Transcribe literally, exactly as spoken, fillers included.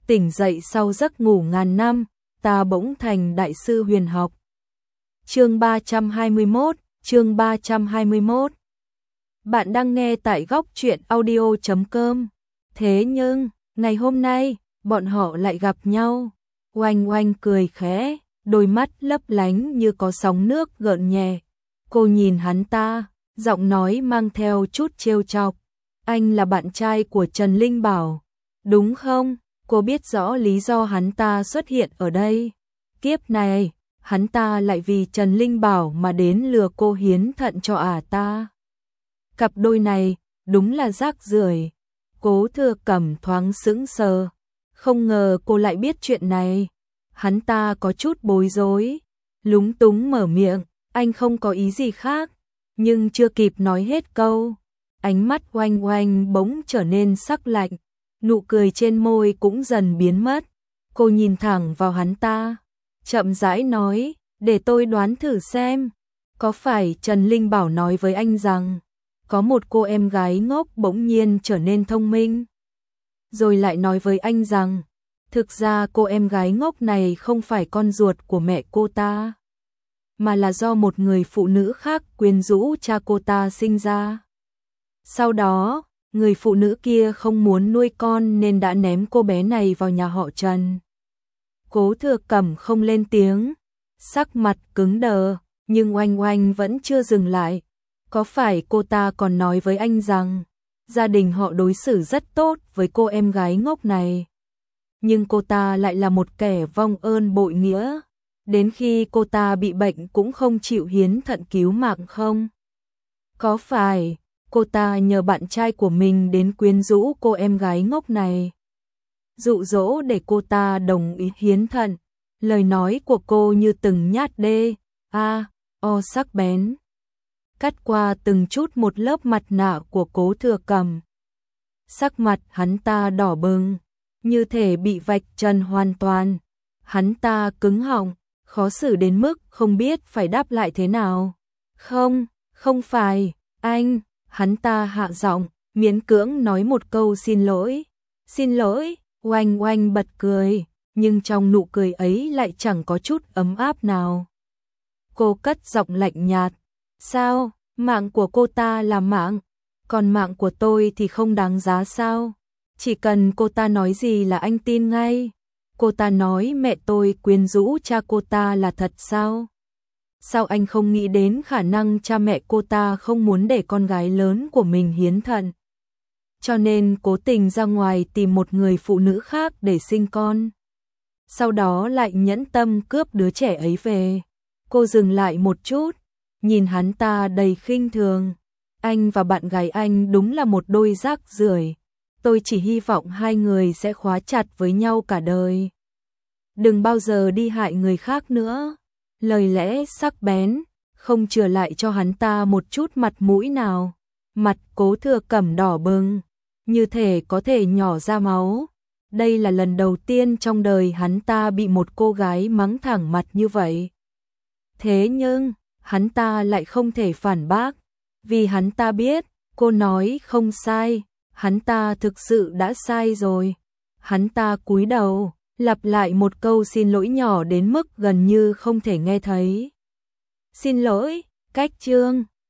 tỉnh dậy sau giấc ngủ ngàn năm, ta bỗng thành đại sư huyền học. Chương ba trăm hai mươi mốt, chương ba trăm hai mươi mốt. Bạn đang nghe tại góc truyện audio chấm com. Thế nhưng, ngày hôm nay, bọn họ lại gặp nhau. Oanh Oanh cười khẽ, đôi mắt lấp lánh như có sóng nước gợn nhẹ. Cô nhìn hắn ta, giọng nói mang theo chút trêu chọc. Anh là bạn trai của Trần Linh Bảo, đúng không? Cô biết rõ lý do hắn ta xuất hiện ở đây. Kiếp này, hắn ta lại vì Trần Linh Bảo mà đến lừa cô hiến thận cho ả ta. Cặp đôi này, đúng là rác rưởi. Cố Thừa Cẩm thoáng sững sờ, không ngờ cô lại biết chuyện này. Hắn ta có chút bối rối, lúng túng mở miệng, anh không có ý gì khác, nhưng chưa kịp nói hết câu, ánh mắt Oanh Oanh bỗng trở nên sắc lạnh, nụ cười trên môi cũng dần biến mất. Cô nhìn thẳng vào hắn ta, chậm rãi nói, để tôi đoán thử xem, có phải Trần Linh Bảo nói với anh rằng có một cô em gái ngốc bỗng nhiên trở nên thông minh, rồi lại nói với anh rằng thực ra cô em gái ngốc này không phải con ruột của mẹ cô ta, mà là do một người phụ nữ khác quyến rũ cha cô ta sinh ra. Sau đó, người phụ nữ kia không muốn nuôi con nên đã ném cô bé này vào nhà họ Trần. Cố Thừa Cẩm không lên tiếng, sắc mặt cứng đờ, nhưng Oanh Oanh vẫn chưa dừng lại. Có phải cô ta còn nói với anh rằng gia đình họ đối xử rất tốt với cô em gái ngốc này, nhưng cô ta lại là một kẻ vong ơn bội nghĩa, đến khi cô ta bị bệnh cũng không chịu hiến thận cứu mạng không? Có phải cô ta nhờ bạn trai của mình đến quyến rũ cô em gái ngốc này, dụ dỗ để cô ta đồng ý hiến thận? Lời nói của cô như từng nhát đê, a, o sắc bén, cắt qua từng chút một lớp mặt nạ của Cố Thừa Cẩm. Sắc mặt hắn ta đỏ bừng, như thể bị vạch trần hoàn toàn. Hắn ta cứng họng, khó xử đến mức không biết phải đáp lại thế nào. Không, không phải, anh, hắn ta hạ giọng, miễn cưỡng nói một câu xin lỗi. Xin lỗi, Oanh Oanh bật cười, nhưng trong nụ cười ấy lại chẳng có chút ấm áp nào. Cô cất giọng lạnh nhạt, sao, mạng của cô ta là mạng, còn mạng của tôi thì không đáng giá sao? Chỉ cần cô ta nói gì là anh tin ngay. Cô ta nói mẹ tôi quyến rũ cha cô ta là thật sao? Sao anh không nghĩ đến khả năng cha mẹ cô ta không muốn để con gái lớn của mình hiến thận, cho nên cố tình ra ngoài tìm một người phụ nữ khác để sinh con, sau đó lại nhẫn tâm cướp đứa trẻ ấy về? Cô dừng lại một chút, nhìn hắn ta đầy khinh thường. Anh và bạn gái anh đúng là một đôi rác rưởi. Tôi chỉ hy vọng hai người sẽ khóa chặt với nhau cả đời. Đừng bao giờ đi hại người khác nữa. Lời lẽ sắc bén, không chừa lại cho hắn ta một chút mặt mũi nào. Mặt Cố Thừa Cẩm đỏ bừng, như thể có thể nhỏ ra máu. Đây là lần đầu tiên trong đời hắn ta bị một cô gái mắng thẳng mặt như vậy. Thế nhưng, hắn ta lại không thể phản bác, vì hắn ta biết, cô nói không sai, hắn ta thực sự đã sai rồi. Hắn ta cúi đầu, lặp lại một câu xin lỗi nhỏ đến mức gần như không thể nghe thấy. Xin lỗi, cách chương.